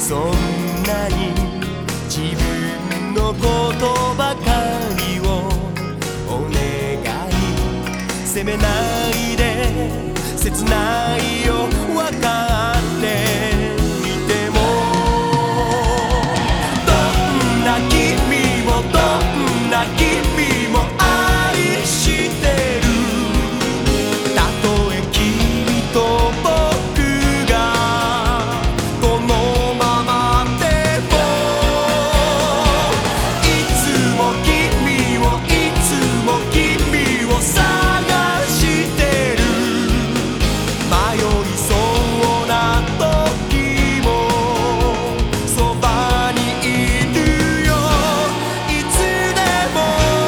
そんなに自分のことばかりをお願い、責めないで切ないよ分かっていても、どんな君もどんな君も愛してる。たとえ君と僕がこのままでも、いつも君をいつも君を探してる。迷いそうな時もそばにいるよ、いつでも。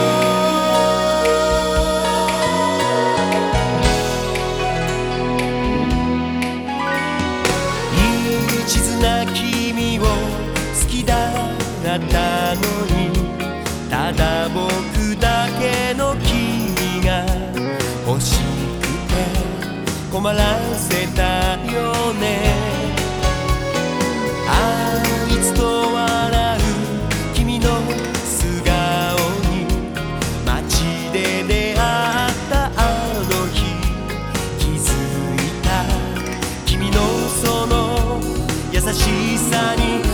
一途な君を好きだったのに、ただ僕だけの君が欲しくて困らせたよね。あいつと笑う君の素顔に街で出会ったあの日気づいた。君のその優しさに